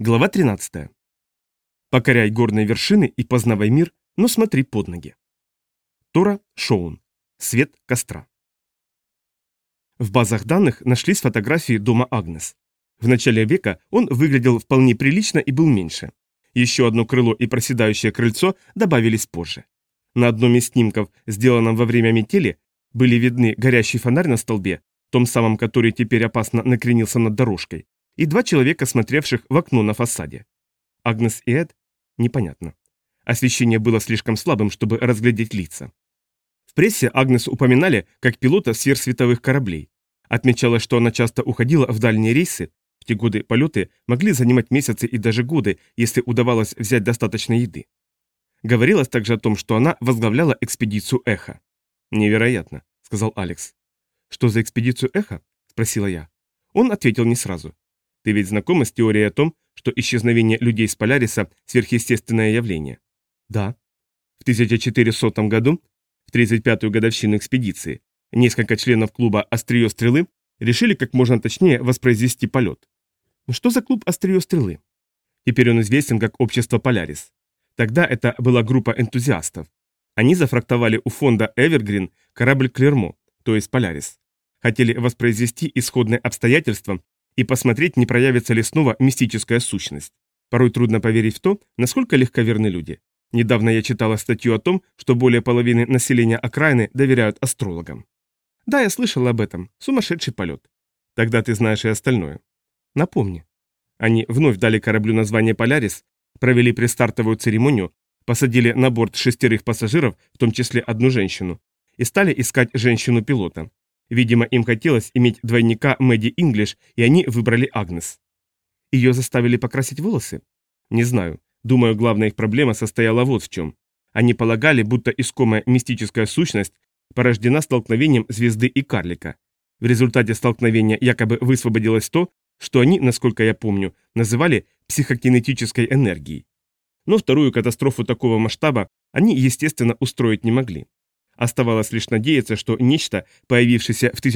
Глава 13. Покоряй горные вершины и познавай мир, но смотри под ноги. Тора Шоун. Свет костра. В базах данных нашлись фотографии дома Агнес. В начале века он выглядел вполне прилично и был меньше. Еще одно крыло и проседающее крыльцо добавились позже. На одном из снимков, сделанном во время метели, были видны горящий фонарь на столбе, том самом, который теперь опасно накренился над дорожкой, и два человека, смотревших в окно на фасаде. Агнес и Эд? Непонятно. Освещение было слишком слабым, чтобы разглядеть лица. В прессе Агнес упоминали как пилота сверхсветовых кораблей. Отмечалось, что она часто уходила в дальние рейсы. В те годы полеты могли занимать месяцы и даже годы, если удавалось взять достаточно еды. Говорилось также о том, что она возглавляла экспедицию «Эхо». «Невероятно», — сказал Алекс. «Что за экспедицию «Эхо»?» — спросила я. Он ответил не сразу. «Ты ведь знакома с теорией о том, что исчезновение людей с Поляриса – сверхъестественное явление?» «Да». В 1400 году, в 35-ю годовщину экспедиции, несколько членов клуба «Острие стрелы» решили как можно точнее воспроизвести полет. Что за клуб «Острие стрелы»? Теперь он известен как Общество Полярис. Тогда это была группа энтузиастов. Они зафрахтовали у фонда Эвергрин корабль Клермо, то есть Полярис. Хотели воспроизвести исходные обстоятельства и посмотреть, не проявится ли снова мистическая сущность. Порой трудно поверить в то, насколько легковерны люди. Недавно я читала статью о том, что более половины населения окраины доверяют астрологам. Да, я слышала об этом. Сумасшедший полет. Тогда ты знаешь и остальное. Напомни. Они вновь дали кораблю название «Полярис», провели предстартовую церемонию, посадили на борт 6 пассажиров, в том числе одну женщину, и стали искать женщину-пилота. Видимо, им хотелось иметь двойника Мэдди Инглиш, и они выбрали Агнес. Ее заставили покрасить волосы? Не знаю. Думаю, главная их проблема состояла вот в чем. Они полагали, будто искомая мистическая сущность порождена столкновением звезды и карлика. В результате столкновения якобы высвободилось то, что они, насколько я помню, называли психокинетической энергией. Но вторую катастрофу такого масштаба они, естественно, устроить не могли. Оставалось лишь надеяться, что нечто, появившееся в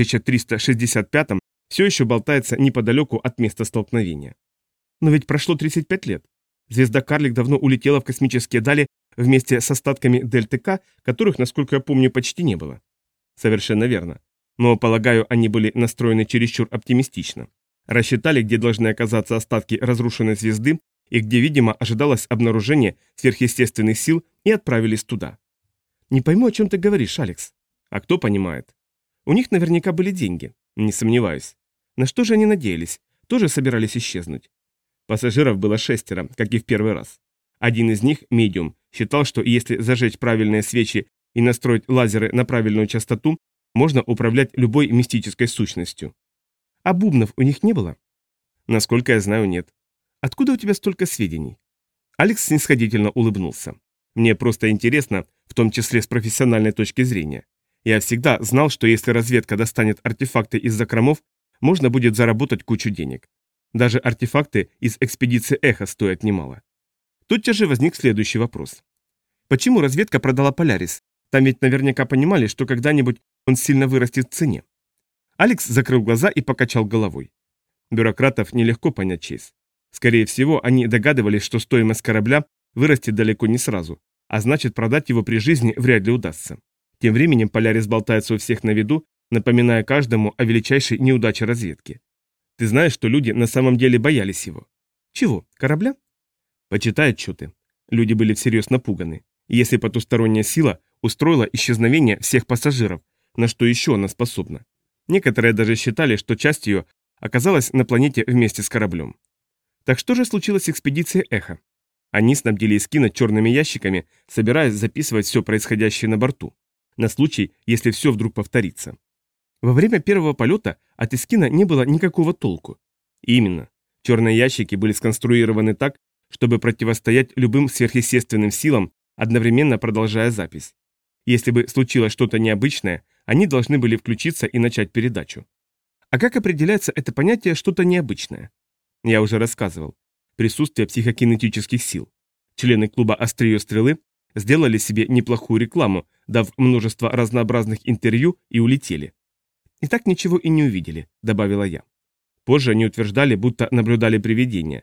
1365-м, все еще болтается неподалеку от места столкновения. Но ведь прошло 35 лет. Звезда-карлик давно улетела в космические дали вместе с остатками Дельты К, которых, насколько я помню, почти не было. Совершенно верно. Но, полагаю, они были настроены чересчур оптимистично. Рассчитали, где должны оказаться остатки разрушенной звезды и где, видимо, ожидалось обнаружение сверхъестественных сил, и отправились туда. Не пойму, о чем ты говоришь, Алекс. А кто понимает? У них наверняка были деньги, не сомневаюсь. На что же они надеялись? Тоже собирались исчезнуть? Пассажиров было 6, как и в первый раз. Один из них, медиум, считал, что если зажечь правильные свечи и настроить лазеры на правильную частоту, можно управлять любой мистической сущностью. А бубнов у них не было? Насколько я знаю, нет. Откуда у тебя столько сведений? Алекс снисходительно улыбнулся. Мне просто интересно, в том числе с профессиональной точки зрения. Я всегда знал, что если разведка достанет артефакты из закромов, можно будет заработать кучу денег. Даже артефакты из экспедиции «Эхо» стоят немало. Тотчас же возник следующий вопрос. Почему разведка продала Полярис? Там ведь наверняка понимали, что когда-нибудь он сильно вырастет в цене. Алекс закрыл глаза и покачал головой. Бюрократов нелегко понять, Чейз. Скорее всего, они догадывались, что стоимость корабля вырастет далеко не сразу, а значит, продать его при жизни вряд ли удастся. Тем временем Полярис болтается у всех на виду, напоминая каждому о величайшей неудаче разведки. Ты знаешь, что люди на самом деле боялись его. Чего, корабля? Почитай отчеты. Люди были всерьез напуганы. Если потусторонняя сила устроила исчезновение всех пассажиров, на что еще она способна? Некоторые даже считали, что часть ее оказалась на планете вместе с кораблем. Так что же случилось с экспедицией «Эхо»? Они снабдили Искина черными ящиками, собираясь записывать все происходящее на борту, на случай, если все вдруг повторится. Во время первого полета от Искина не было никакого толку. Именно. Черные ящики были сконструированы так, чтобы противостоять любым сверхъестественным силам, одновременно продолжая запись. Если бы случилось что-то необычное, они должны были включиться и начать передачу. А как определяется это понятие «что-то необычное»? Я уже рассказывал. Присутствие психокинетических сил. Члены клуба «Острие стрелы» сделали себе неплохую рекламу, дав множество разнообразных интервью, и улетели. И так ничего и не увидели, добавила я. Позже они утверждали, будто наблюдали привидения.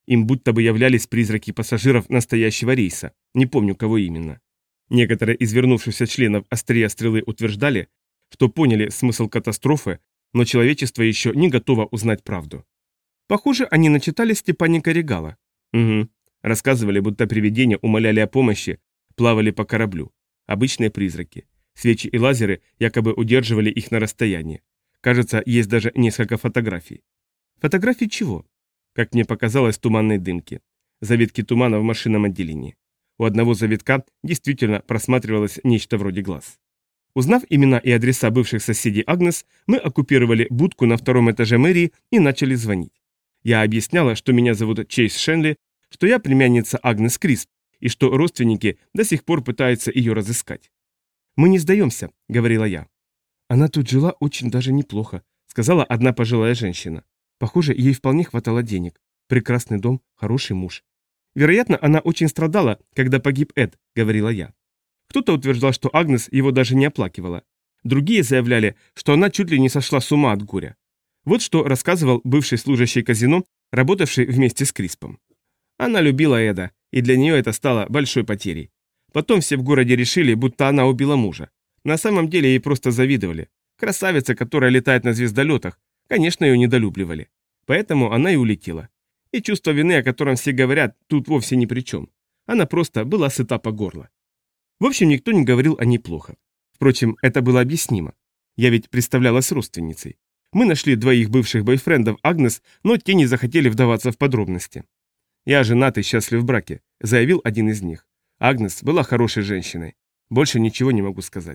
Им будто бы являлись призраки пассажиров настоящего рейса, не помню, кого именно. Некоторые из вернувшихся членов «Острия стрелы» утверждали, что поняли смысл катастрофы, но человечество еще не готово узнать правду. Похоже, они начитали Степаника Регала. Угу. Рассказывали, будто привидения умоляли о помощи, плавали по кораблю. Обычные призраки. Свечи и лазеры якобы удерживали их на расстоянии. Кажется, есть даже несколько фотографий. Фотографии чего? Как мне показалось, туманной дымки. Завитки тумана в машинном отделении. У одного завитка действительно просматривалось нечто вроде глаз. Узнав имена и адреса бывших соседей Агнес, мы оккупировали будку на втором этаже мэрии и начали звонить. Я объясняла, что меня зовут Чейз Шенли, что я племянница Агнес Крисп, и что родственники до сих пор пытаются ее разыскать. «Мы не сдаемся», — говорила я. «Она тут жила очень даже неплохо», — сказала одна пожилая женщина. «Похоже, ей вполне хватало денег. Прекрасный дом, хороший муж». «Вероятно, она очень страдала, когда погиб Эд», — говорила я. Кто-то утверждал, что Агнес его даже не оплакивала. Другие заявляли, что она чуть ли не сошла с ума от горя. Вот что рассказывал бывший служащий казино, работавший вместе с Криспом. Она любила Эда, и для нее это стало большой потерей. Потом все в городе решили, будто она убила мужа. На самом деле ей просто завидовали. Красавица, которая летает на звездолетах, конечно, ее недолюбливали. Поэтому она и улетела. И чувство вины, о котором все говорят, тут вовсе ни при чем. Она просто была сыта по горло. В общем, никто не говорил о ней плохо. Впрочем, это было объяснимо. Я ведь представлялась родственницей. Мы нашли двоих бывших бойфрендов Агнес, но те не захотели вдаваться в подробности. «Я женат и счастлив в браке», — заявил один из них. Агнес была хорошей женщиной. Больше ничего не могу сказать.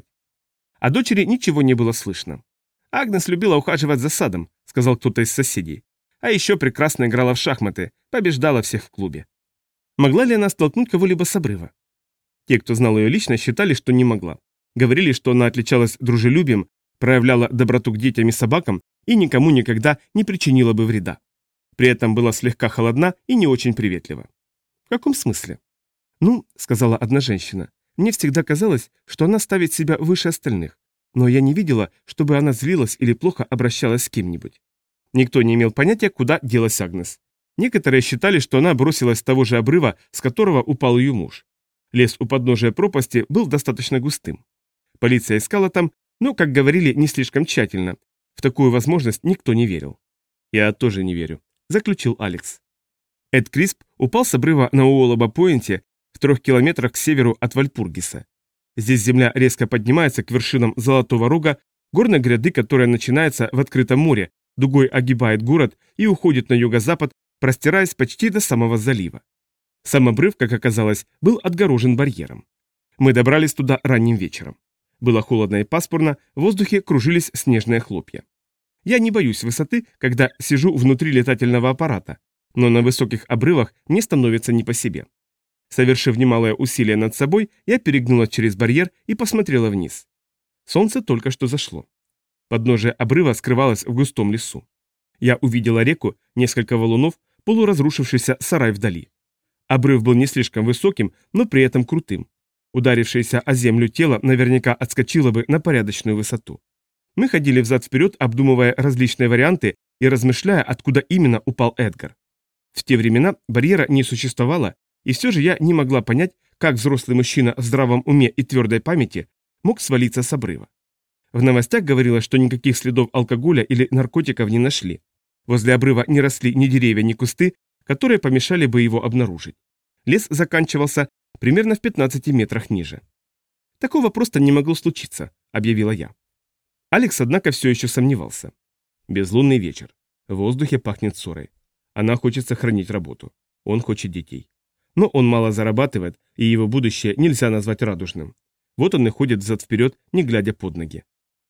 О дочери ничего не было слышно. «Агнес любила ухаживать за садом», — сказал кто-то из соседей. «А еще прекрасно играла в шахматы, побеждала всех в клубе». Могла ли она столкнуть кого-либо с обрыва? Те, кто знал ее лично, считали, что не могла. Говорили, что она отличалась дружелюбием, проявляла доброту к детям и собакам и никому никогда не причинила бы вреда. При этом была слегка холодна и не очень приветлива. В каком смысле? «Ну, — сказала одна женщина, — мне всегда казалось, что она ставит себя выше остальных, но я не видела, чтобы она злилась или плохо обращалась с кем-нибудь». Никто не имел понятия, куда делась Агнес. Некоторые считали, что она бросилась с того же обрыва, с которого упал ее муж. Лес у подножия пропасти был достаточно густым. Полиция искала там, но, как говорили, не слишком тщательно. В такую возможность никто не верил. «Я тоже не верю», — заключил Алекс. Эд Крисп упал с обрыва на Уоллаба-Пойнте в 3 километрах к северу от Вальпургиса. Здесь земля резко поднимается к вершинам Золотого Рога, горной гряды, которая начинается в открытом море, дугой огибает город и уходит на юго-запад, простираясь почти до самого залива. Сам обрыв, как оказалось, был отгорожен барьером. Мы добрались туда ранним вечером. Было холодно и пасмурно, в воздухе кружились снежные хлопья. Я не боюсь высоты, когда сижу внутри летательного аппарата, но на высоких обрывах мне становится не по себе. Совершив немалое усилие над собой, я перегнула через барьер и посмотрела вниз. Солнце только что зашло. Подножие обрыва скрывалось в густом лесу. Я увидела реку, несколько валунов, полуразрушившийся сарай вдали. Обрыв был не слишком высоким, но при этом крутым. Ударившееся о землю тело наверняка отскочило бы на порядочную высоту. Мы ходили взад-вперед, обдумывая различные варианты и размышляя, откуда именно упал Эдгар. В те времена барьера не существовало, и все же я не могла понять, как взрослый мужчина в здравом уме и твердой памяти мог свалиться с обрыва. В новостях говорилось, что никаких следов алкоголя или наркотиков не нашли. Возле обрыва не росли ни деревья, ни кусты, которые помешали бы его обнаружить. Лес заканчивался примерно в 15 метрах ниже. «Такого просто не могло случиться», — объявила я. Алекс, однако, все еще сомневался. Безлунный вечер. В воздухе пахнет ссорой. Она хочет сохранить работу. Он хочет детей. Но он мало зарабатывает, и его будущее нельзя назвать радужным. Вот он и ходит взад-вперед, не глядя под ноги.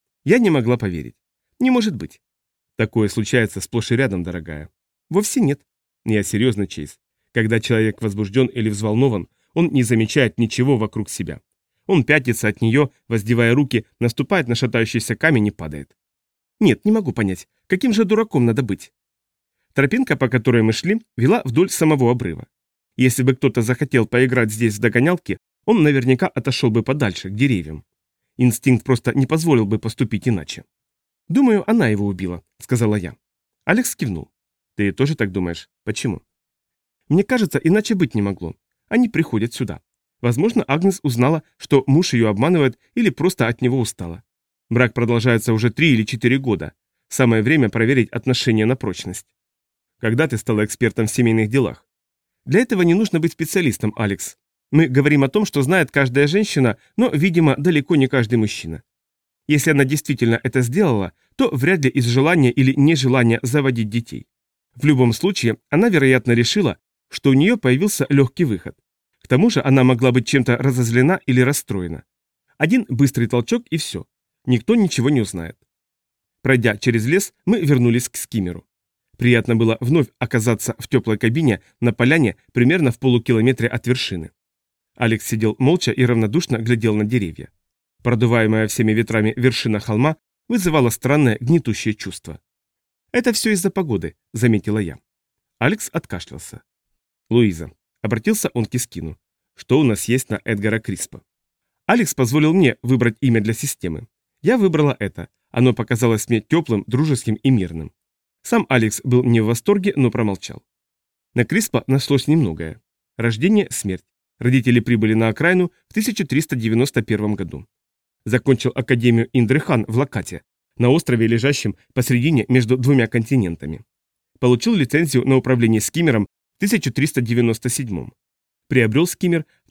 Я не могла поверить. Не может быть. Такое случается сплошь и рядом, дорогая. Вовсе нет. Я серьезно, Чейз. Когда человек возбужден или взволнован, он не замечает ничего вокруг себя. Он пятится от нее, воздевая руки, наступает на шатающийся камень и падает. Нет, не могу понять, каким же дураком надо быть. Тропинка, по которой мы шли, вела вдоль самого обрыва. Если бы кто-то захотел поиграть здесь в догонялки, он наверняка отошел бы подальше, к деревьям. Инстинкт просто не позволил бы поступить иначе. «Думаю, она его убила», — сказала я. Алекс кивнул. «Ты тоже так думаешь? Почему?» Мне кажется, иначе быть не могло. Они приходят сюда. Возможно, Агнес узнала, что муж ее обманывает или просто от него устала. Брак продолжается уже 3 или 4 года. Самое время проверить отношения на прочность. Когда ты стала экспертом в семейных делах? Для этого не нужно быть специалистом, Алекс. Мы говорим о том, что знает каждая женщина, но, видимо, далеко не каждый мужчина. Если она действительно это сделала, то вряд ли из желания или нежелания заводить детей. В любом случае, она, вероятно, решила, что у нее появился легкий выход. К тому же она могла быть чем-то разозлена или расстроена. Один быстрый толчок и все. Никто ничего не узнает. Пройдя через лес, мы вернулись к скиммеру. Приятно было вновь оказаться в теплой кабине на поляне примерно в полукилометре от вершины. Алекс сидел молча и равнодушно глядел на деревья. Продуваемая всеми ветрами вершина холма вызывала странное гнетущее чувство. «Это все из-за погоды», — заметила я. Алекс откашлялся. «Луиза», — обратился он к Искину, — «что у нас есть на Эдгара Криспа?» Алекс позволил мне выбрать имя для системы. Я выбрала это. Оно показалось мне теплым, дружеским и мирным. Сам Алекс был не в восторге, но промолчал. На Криспа нашлось немногое. Рождение, смерть. Родители прибыли на окраину в 1391 году. Закончил Академию Индрехан в Лакате, на острове, лежащем посредине между двумя континентами. Получил лицензию на управление скиммером в 1397. Приобрел скиммер в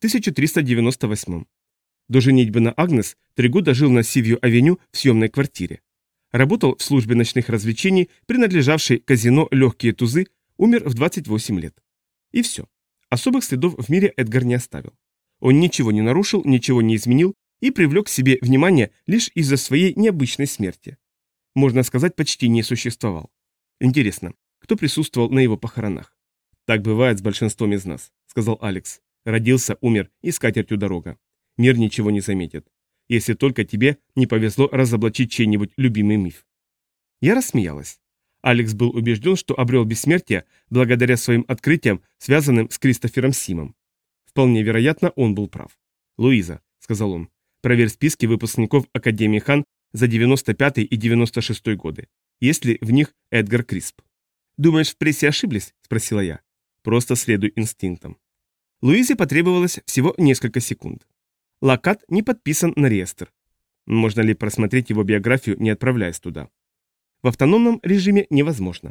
1398. До женитьбы на Агнес 3 года жил на Сивью-авеню в съемной квартире. Работал в службе ночных развлечений, принадлежавшей казино «Легкие тузы», умер в 28 лет. И все. Особых следов в мире Эдгар не оставил. Он ничего не нарушил, ничего не изменил и привлек к себе внимание лишь из-за своей необычной смерти. Можно сказать, почти не существовал. Интересно, кто присутствовал на его похоронах? «Так бывает с большинством из нас», — сказал Алекс. «Родился, умер и с катертью дорога. Мир ничего не заметит. Если только тебе не повезло разоблачить чей-нибудь любимый миф». Я рассмеялась. Алекс был убежден, что обрел бессмертие благодаря своим открытиям, связанным с Кристофером Симом. Вполне вероятно, он был прав. «Луиза», — сказал он, — «проверь списки выпускников Академии Хан за 95 и 96 годы. Есть ли в них Эдгар Крисп?» «Думаешь, в прессе ошиблись?» — спросила я. «Просто следуй инстинктам». Луизе потребовалось всего несколько секунд. Лакат не подписан на реестр. Можно ли просмотреть его биографию, не отправляясь туда? В автономном режиме невозможно.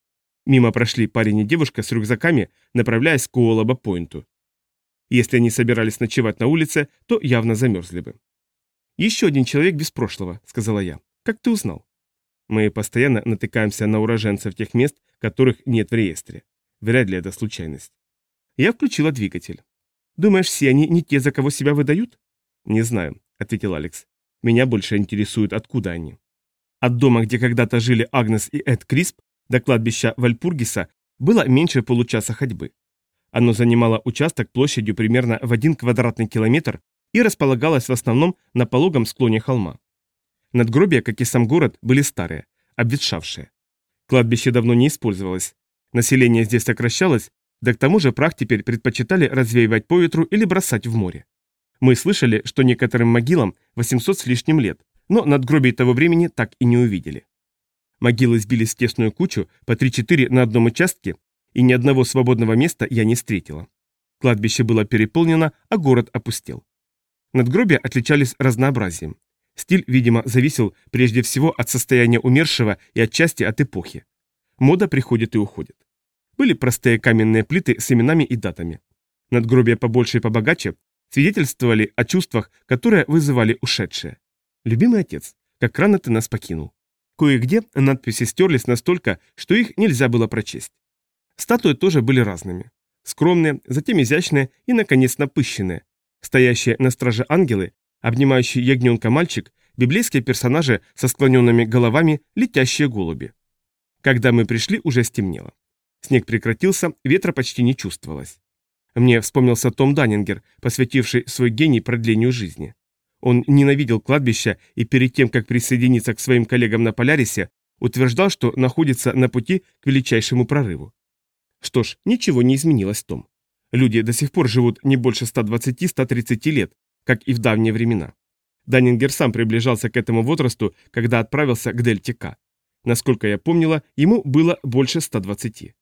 Мимо прошли парень и девушка с рюкзаками, направляясь к Уоллаба-Пойнту. Если они собирались ночевать на улице, то явно замерзли бы. «Еще один человек без прошлого», — сказала я. «Как ты узнал?» Мы постоянно натыкаемся на уроженцев тех мест, которых нет в реестре. Вряд ли это случайность. Я включила двигатель. «Думаешь, все они не те, за кого себя выдают?» «Не знаю», — ответил Алекс. «Меня больше интересует, откуда они». От дома, где когда-то жили Агнес и Эд Крисп, до кладбища Вальпургиса было меньше получаса ходьбы. Оно занимало участок площадью примерно в 1 квадратный километр и располагалось в основном на пологом склоне холма. Надгробия, как и сам город, были старые, обветшавшие. Кладбище давно не использовалось. Население здесь сокращалось, да к тому же прах теперь предпочитали развеивать по ветру или бросать в море. Мы слышали, что некоторым могилам 800 с лишним лет, но надгробий того времени так и не увидели. Могилы сбились в тесную кучу, по 3-4 на одном участке, и ни одного свободного места я не встретила. Кладбище было переполнено, а город опустел. Надгробия отличались разнообразием. Стиль, видимо, зависел прежде всего от состояния умершего и отчасти от эпохи. Мода приходит и уходит. Были простые каменные плиты с именами и датами. Надгробия побольше и побогаче свидетельствовали о чувствах, которые вызывали ушедшие. «Любимый отец, как рано ты нас покинул». Кое-где надписи стерлись настолько, что их нельзя было прочесть. Статуи тоже были разными. Скромные, затем изящные и, наконец, напыщенные. Стоящие на страже ангелы, обнимающий ягненка мальчик, библейские персонажи со склоненными головами, летящие голуби. Когда мы пришли, уже стемнело. Снег прекратился, ветра почти не чувствовалось. Мне вспомнился Том Даннингер, посвятивший свой гений продлению жизни. Он ненавидел кладбища и перед тем, как присоединиться к своим коллегам на Полярисе, утверждал, что находится на пути к величайшему прорыву. Что ж, ничего не изменилось, Том. Люди до сих пор живут не больше 120-130 лет, как и в давние времена. Даннингер сам приближался к этому возрасту, когда отправился к Дельте К. Насколько я помнила, ему было больше 120.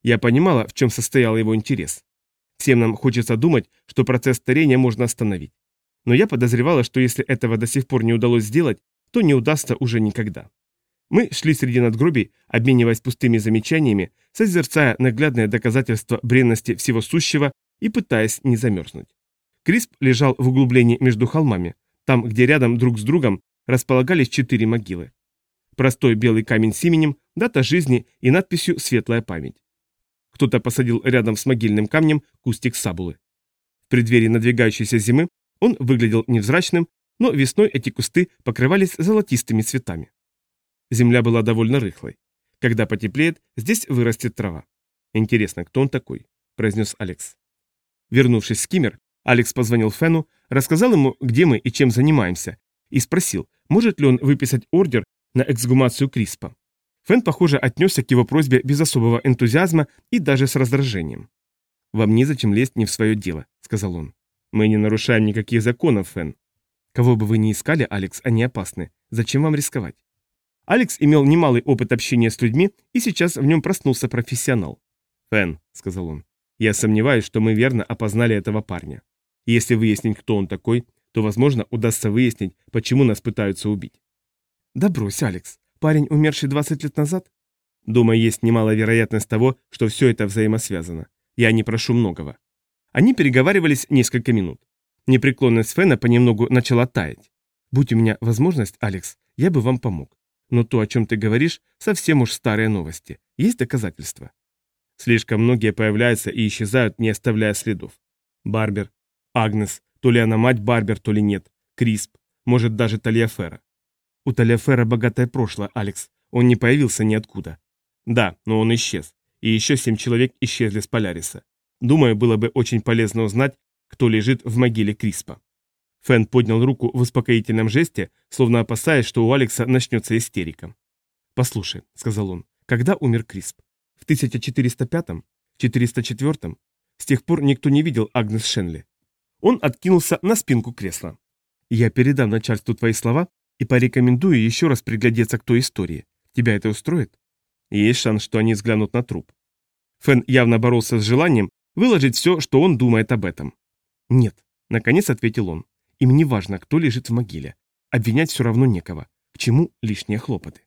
Я понимала, в чем состоял его интерес. Всем нам хочется думать, что процесс старения можно остановить. Но я подозревала, что если этого до сих пор не удалось сделать, то не удастся уже никогда. Мы шли среди надгробий, обмениваясь пустыми замечаниями, созерцая наглядные доказательства бренности всего сущего и пытаясь не замерзнуть. Крисп лежал в углублении между холмами, там, где рядом друг с другом располагались 4 могилы. Простой белый камень с именем, дата жизни и надписью «Светлая память». Кто-то посадил рядом с могильным камнем кустик сабулы. В преддверии надвигающейся зимы он выглядел невзрачным, но весной эти кусты покрывались золотистыми цветами. Земля была довольно рыхлой. Когда потеплеет, здесь вырастет трава. «Интересно, кто он такой?» – произнес Алекс. Вернувшись в Скиммер, Алекс позвонил Фену, рассказал ему, где мы и чем занимаемся, и спросил, может ли он выписать ордер на эксгумацию Криспа. Фен, похоже, отнесся к его просьбе без особого энтузиазма и даже с раздражением. «Вам незачем лезть не в свое дело», — сказал он. «Мы не нарушаем никаких законов, Фен. Кого бы вы ни искали, Алекс, они опасны. Зачем вам рисковать?» Алекс имел немалый опыт общения с людьми, и сейчас в нем проснулся профессионал. «Фен», — сказал он, — «я сомневаюсь, что мы верно опознали этого парня. Если выяснить, кто он такой, то, возможно, удастся выяснить, почему нас пытаются убить». «Да брось, Алекс. Парень, умерший 20 лет назад?» «Думаю, есть немалая вероятность того, что все это взаимосвязано. Я не прошу многого». Они переговаривались несколько минут. Непреклонность Фена понемногу начала таять. «Будь у меня возможность, Алекс, я бы вам помог. Но то, о чем ты говоришь, совсем уж старые новости. Есть доказательства?» Слишком многие появляются и исчезают, не оставляя следов. Барбер, Агнес, то ли она мать Барбер, то ли нет, Крисп, может даже Тальяфера. У Тальяфера богатое прошлое, Алекс. Он не появился ниоткуда. Да, но он исчез. И еще 7 человек исчезли с Поляриса. Думаю, было бы очень полезно узнать, кто лежит в могиле Криспа. Фен поднял руку в успокоительном жесте, словно опасаясь, что у Алекса начнется истерика. «Послушай», — сказал он, — «когда умер Крисп? В 1405-м? 404-м? С тех пор никто не видел Агнес Шенли». Он откинулся на спинку кресла. «Я передам начальству твои слова и порекомендую еще раз приглядеться к той истории. Тебя это устроит?» Есть шанс, что они взглянут на труп. Фен явно боролся с желанием выложить все, что он думает об этом. «Нет», — наконец ответил он, — «им не важно, кто лежит в могиле. Обвинять все равно некого. К чему лишние хлопоты?»